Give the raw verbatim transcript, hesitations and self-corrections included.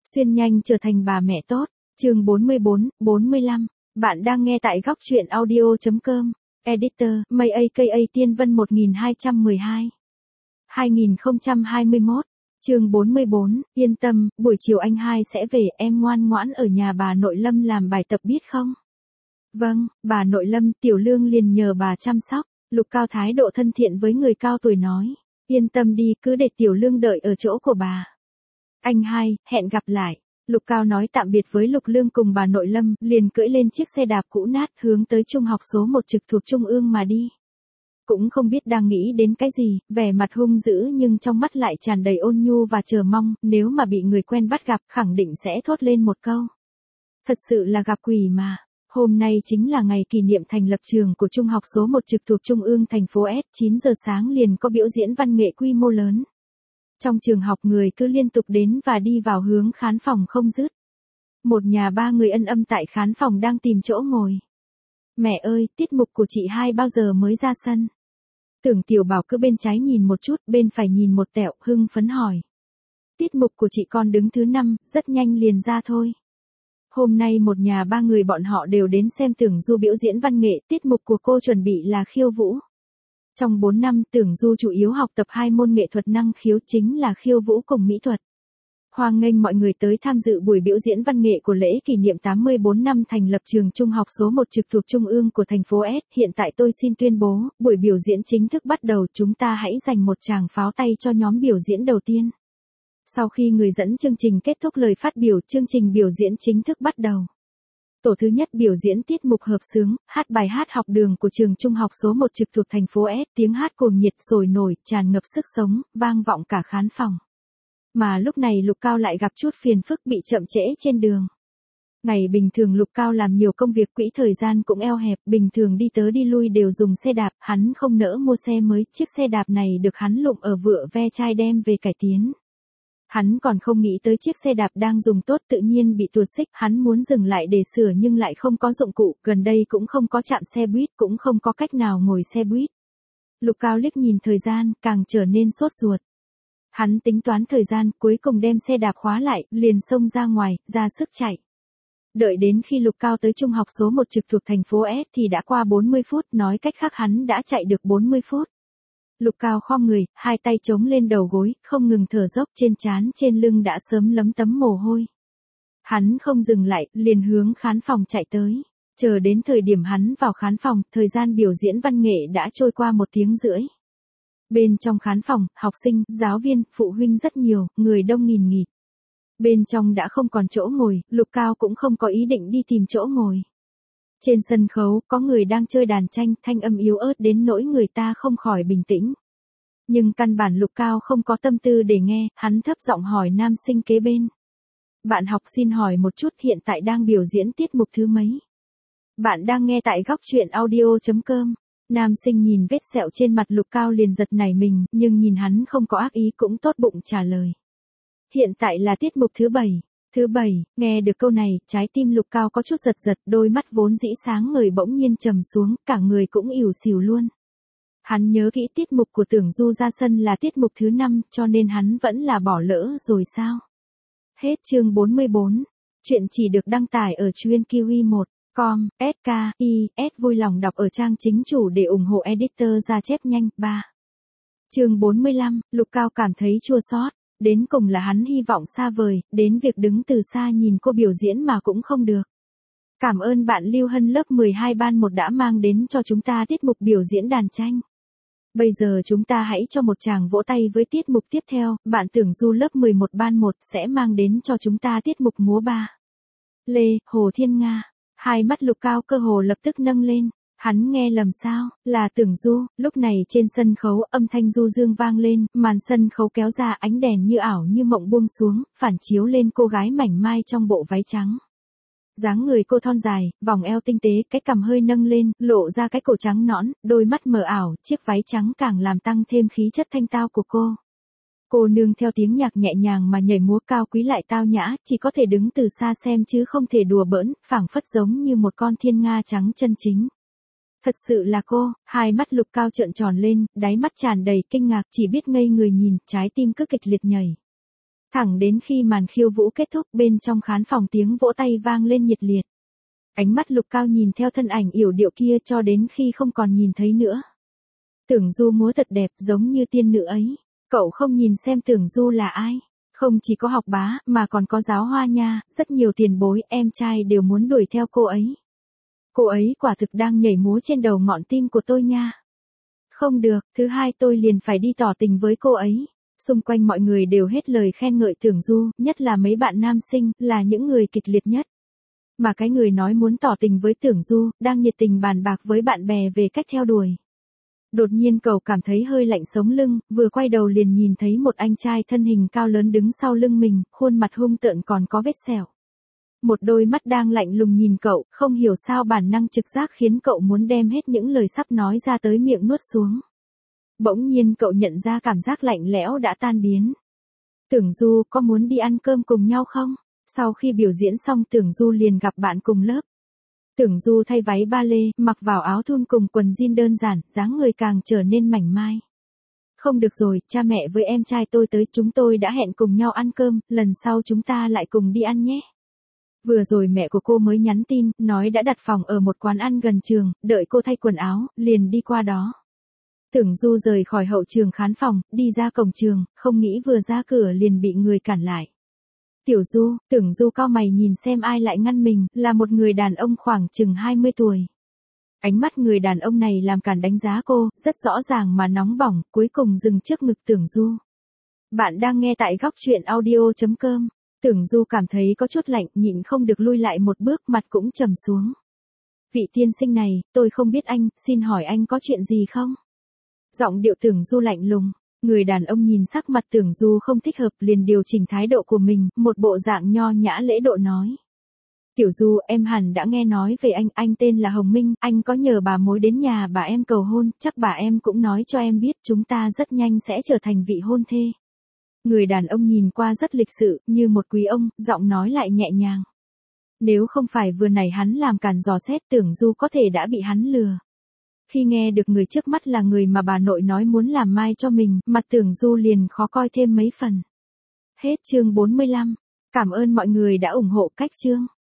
Xuyên nhanh trở thành bà mẹ tốt. Chương bốn mươi bốn, bốn mươi lăm. Bạn đang nghe tại góc truyện audio chấm com. Editor, May aka Tiên Vân một nghìn hai trăm mười hai. hai nghìn không trăm hai mươi mốt. Chương bốn mươi bốn, yên tâm, buổi chiều anh hai sẽ về, em ngoan ngoãn ở nhà bà nội Lâm làm bài tập biết không? Vâng, bà nội Lâm. Tiểu Lương liền nhờ bà chăm sóc. Lục Cao thái độ thân thiện với người cao tuổi nói. Yên tâm đi, cứ để Tiểu Lương đợi ở chỗ của bà. Anh hai, hẹn gặp lại. Lục Cao nói tạm biệt với Lục Lương cùng bà nội Lâm, liền cưỡi lên chiếc xe đạp cũ nát hướng tới trung học số một trực thuộc Trung ương mà đi. Cũng không biết đang nghĩ đến cái gì, vẻ mặt hung dữ nhưng trong mắt lại tràn đầy ôn nhu và chờ mong, nếu mà bị người quen bắt gặp khẳng định sẽ thốt lên một câu. Thật sự là gặp quỷ mà. Hôm nay chính là ngày kỷ niệm thành lập trường của trung học số một trực thuộc Trung ương thành phố S, chín giờ sáng liền có biểu diễn văn nghệ quy mô lớn. Trong trường học người cứ liên tục đến và đi vào hướng khán phòng không dứt. Một nhà ba người ân âm tại khán phòng đang tìm chỗ ngồi. Mẹ ơi, tiết mục của chị hai bao giờ mới ra sân? Tưởng Tiểu Bảo cứ bên trái nhìn một chút, bên phải nhìn một tẹo, hưng phấn hỏi. Tiết mục của chị con đứng thứ năm, rất nhanh liền ra thôi. Hôm nay một nhà ba người bọn họ đều đến xem Tưởng Du biểu diễn văn nghệ, tiết mục của cô chuẩn bị là khiêu vũ. Trong bốn năm, Tưởng Du chủ yếu học tập hai môn nghệ thuật năng khiếu chính là khiêu vũ cùng mỹ thuật. Hoan nghênh mọi người tới tham dự buổi biểu diễn văn nghệ của lễ kỷ niệm tám mươi tư năm thành lập trường trung học số một trực thuộc Trung ương của thành phố S. Hiện tại tôi xin tuyên bố, buổi biểu diễn chính thức bắt đầu, chúng ta hãy dành một tràng pháo tay cho nhóm biểu diễn đầu tiên. Sau khi người dẫn chương trình kết thúc lời phát biểu, chương trình biểu diễn chính thức bắt đầu. Tổ thứ nhất biểu diễn tiết mục hợp xướng, hát bài hát học đường của trường trung học số một trực thuộc thành phố S, tiếng hát cuồng nhiệt sôi nổi, tràn ngập sức sống, vang vọng cả khán phòng. Mà lúc này Lục Cao lại gặp chút phiền phức bị chậm trễ trên đường. Ngày bình thường Lục Cao làm nhiều công việc, quỹ thời gian cũng eo hẹp, bình thường đi tới đi lui đều dùng xe đạp, hắn không nỡ mua xe mới, chiếc xe đạp này được hắn lụm ở vựa ve chai đem về cải tiến. Hắn còn không nghĩ tới chiếc xe đạp đang dùng tốt tự nhiên bị tuột xích, hắn muốn dừng lại để sửa nhưng lại không có dụng cụ, gần đây cũng không có trạm xe buýt, cũng không có cách nào ngồi xe buýt. Lục Cao liếc nhìn thời gian, càng trở nên sốt ruột. Hắn tính toán thời gian, cuối cùng đem xe đạp khóa lại, liền xông ra ngoài, ra sức chạy. Đợi đến khi Lục Cao tới trung học số một trực thuộc thành phố S thì đã qua bốn mươi phút, nói cách khác hắn đã chạy được bốn mươi phút. Lục Cao khom người, hai tay chống lên đầu gối, không ngừng thở dốc, trên trán trên lưng đã sớm lấm tấm mồ hôi. Hắn không dừng lại, liền hướng khán phòng chạy tới. Chờ đến thời điểm hắn vào khán phòng, thời gian biểu diễn văn nghệ đã trôi qua một tiếng rưỡi. Bên trong khán phòng, học sinh, giáo viên, phụ huynh rất nhiều, người đông nghìn nghịt. Bên trong đã không còn chỗ ngồi, Lục Cao cũng không có ý định đi tìm chỗ ngồi. Trên sân khấu, có người đang chơi đàn tranh, thanh âm yếu ớt đến nỗi người ta không khỏi bình tĩnh. Nhưng căn bản Lục Cao không có tâm tư để nghe, hắn thấp giọng hỏi nam sinh kế bên. Bạn học xin hỏi một chút, hiện tại đang biểu diễn tiết mục thứ mấy? Bạn đang nghe tại góc truyện audio chấm com. Nam sinh nhìn vết sẹo trên mặt Lục Cao liền giật nảy mình, nhưng nhìn hắn không có ác ý cũng tốt bụng trả lời. Hiện tại là tiết mục thứ bảy. Thứ bảy, nghe được câu này, trái tim Lục Cao có chút giật giật, đôi mắt vốn dĩ sáng ngời bỗng nhiên trầm xuống, cả người cũng ỉu xìu luôn. Hắn nhớ kỹ tiết mục của Tưởng Du ra sân là tiết mục thứ năm, cho nên hắn vẫn là bỏ lỡ rồi sao? Hết chương bốn mươi bốn. Chuyện chỉ được đăng tải ở truyện kiwi một chấm com, S K I S vui lòng đọc ở trang chính chủ để ủng hộ editor ra chép nhanh. ba. Chương bốn mươi lăm, Lục Cao cảm thấy chua xót. Đến cùng là hắn hy vọng xa vời, đến việc đứng từ xa nhìn cô biểu diễn mà cũng không được. Cảm ơn bạn Lưu Hân lớp mười hai ban một đã mang đến cho chúng ta tiết mục biểu diễn đàn tranh. Bây giờ chúng ta hãy cho một tràng vỗ tay với tiết mục tiếp theo, bạn Tưởng Du lớp mười một ban một sẽ mang đến cho chúng ta tiết mục múa ba. Lê, Hồ Thiên Nga, hai mắt Lục Cao cơ hồ lập tức nâng lên. Hắn nghe lầm sao, là Tưởng Du. Lúc này trên sân khấu âm thanh du dương vang lên, màn sân khấu kéo ra, ánh đèn như ảo như mộng buông xuống, phản chiếu lên cô gái mảnh mai trong bộ váy trắng. Dáng người cô thon dài, vòng eo tinh tế, cái cằm hơi nâng lên, lộ ra cái cổ trắng nõn, đôi mắt mờ ảo, chiếc váy trắng càng làm tăng thêm khí chất thanh tao của cô. Cô nương theo tiếng nhạc nhẹ nhàng mà nhảy múa cao quý lại tao nhã, chỉ có thể đứng từ xa xem chứ không thể đùa bỡn, phảng phất giống như một con thiên nga trắng chân chính. Thật sự là cô, hai mắt Lục Cao trợn tròn lên, đáy mắt tràn đầy kinh ngạc, chỉ biết ngây người nhìn, trái tim cứ kịch liệt nhảy. Thẳng đến khi màn khiêu vũ kết thúc bên trong khán phòng tiếng vỗ tay vang lên nhiệt liệt. Ánh mắt Lục Cao nhìn theo thân ảnh yểu điệu kia cho đến khi không còn nhìn thấy nữa. Tưởng Du múa thật đẹp giống như tiên nữ ấy. Cậu không nhìn xem Tưởng Du là ai. Không chỉ có học bá mà còn có giáo hoa nha, rất nhiều tiền bối em trai đều muốn đuổi theo cô ấy. Cô ấy quả thực đang nhảy múa trên đầu ngọn tim của tôi nha. Không được, thứ hai tôi liền phải đi tỏ tình với cô ấy. Xung quanh mọi người đều hết lời khen ngợi Tưởng Du, nhất là mấy bạn nam sinh, là những người kịch liệt nhất. Mà cái người nói muốn tỏ tình với Tưởng Du, đang nhiệt tình bàn bạc với bạn bè về cách theo đuổi. Đột nhiên cậu cảm thấy hơi lạnh sống lưng, vừa quay đầu liền nhìn thấy một anh trai thân hình cao lớn đứng sau lưng mình, khuôn mặt hung tợn còn có vết sẹo. Một đôi mắt đang lạnh lùng nhìn cậu, không hiểu sao bản năng trực giác khiến cậu muốn đem hết những lời sắp nói ra tới miệng nuốt xuống. Bỗng nhiên cậu nhận ra cảm giác lạnh lẽo đã tan biến. Tưởng Du, có muốn đi ăn cơm cùng nhau không? Sau khi biểu diễn xong Tưởng Du liền gặp bạn cùng lớp. Tưởng Du thay váy ba lê, mặc vào áo thun cùng quần jean đơn giản, dáng người càng trở nên mảnh mai. Không được rồi, cha mẹ với em trai tôi tới, chúng tôi đã hẹn cùng nhau ăn cơm, lần sau chúng ta lại cùng đi ăn nhé. Vừa rồi mẹ của cô mới nhắn tin, nói đã đặt phòng ở một quán ăn gần trường, đợi cô thay quần áo, liền đi qua đó. Tưởng Du rời khỏi hậu trường khán phòng, đi ra cổng trường, không nghĩ vừa ra cửa liền bị người cản lại. Tiểu Du, Tưởng Du cau mày nhìn xem ai lại ngăn mình, là một người đàn ông khoảng chừng hai mươi tuổi. Ánh mắt người đàn ông này làm cản đánh giá cô, rất rõ ràng mà nóng bỏng, cuối cùng dừng trước ngực Tưởng Du. Bạn đang nghe tại góc truyện audio chấm com. Tưởng Du cảm thấy có chút lạnh, nhịn không được lui lại một bước, mặt cũng trầm xuống. Vị tiên sinh này, tôi không biết anh, xin hỏi anh có chuyện gì không? Giọng điệu Tưởng Du lạnh lùng. Người đàn ông nhìn sắc mặt Tưởng Du không thích hợp liền điều chỉnh thái độ của mình, một bộ dạng nho nhã lễ độ nói. Tiểu Du, em hẳn đã nghe nói về anh, anh tên là Hồng Minh, anh có nhờ bà mối đến nhà bà em cầu hôn, chắc bà em cũng nói cho em biết chúng ta rất nhanh sẽ trở thành vị hôn thê. Người đàn ông nhìn qua rất lịch sự, như một quý ông, giọng nói lại nhẹ nhàng. Nếu không phải vừa nãy hắn làm cản dò xét Tưởng Du có thể đã bị hắn lừa. Khi nghe được người trước mắt là người mà bà nội nói muốn làm mai cho mình, mặt Tưởng Du liền khó coi thêm mấy phần. Hết chương bốn mươi lăm. Cảm ơn mọi người đã ủng hộ cách chương.